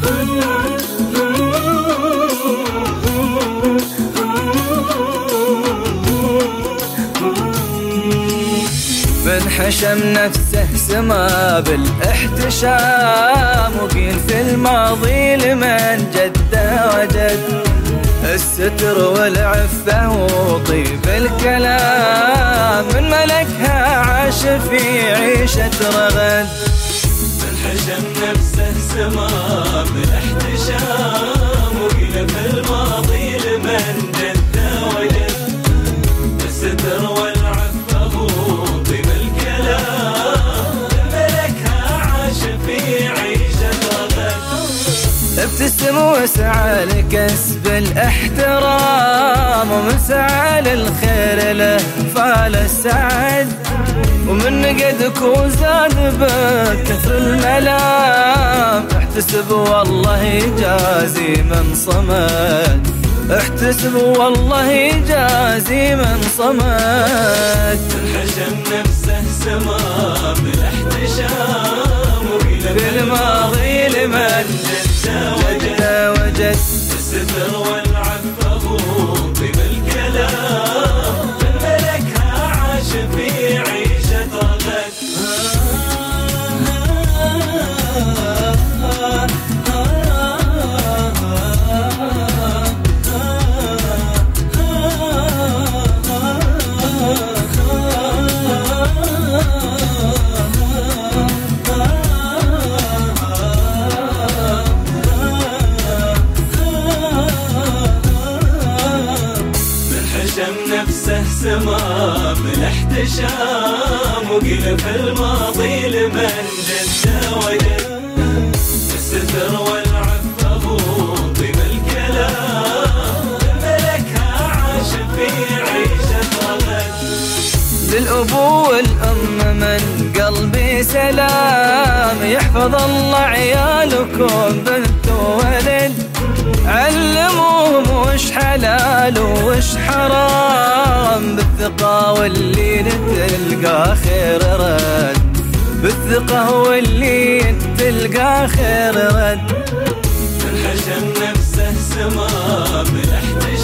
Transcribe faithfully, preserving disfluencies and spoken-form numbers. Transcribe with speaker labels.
Speaker 1: من حشم نفسه سما بالاحتشام، وقيل في الماضي لمن جد وجد الستر والعفة وطيب الكلام، من ملكها عاش في عيشة رغد.
Speaker 2: من حشم نفسه سما بالاحتشام، وقيل في الماضي لمن جد وجد الستر والعفة وطيب الكلام، من ملكها عاش في عيشة رغد.
Speaker 1: ابتسم وسعى لكسب الاحترام، ومن سعى للخير له فال السعد، ومن نقدك وزاد بكثر الملام، احتسب والله يجازي من صمد، احتسب والله يجازي من صمد.
Speaker 2: حشم نفسه سما بالاحتشام، وقيل
Speaker 1: في الماضي لمن
Speaker 2: جد
Speaker 1: وجد
Speaker 2: الستر والعفة وطيب الكلام، من ملكها عاش في عيشة رغد. نفسه سما بالاحتشام، وقيل في الماضي لمن جد وجد الستر والعفة وطيب الكلام، ملكها عاش في عيشة رغد.
Speaker 1: للأبو والأم من قلبي سلام، يحفظ الله عيالكم بنت وولد، علموهم وش حلال وش حرام، بالثقة واللي تلقى خير رد، بالثقة واللي تلقى خير رد.
Speaker 2: من حشم نفسه سما بالاحتشام،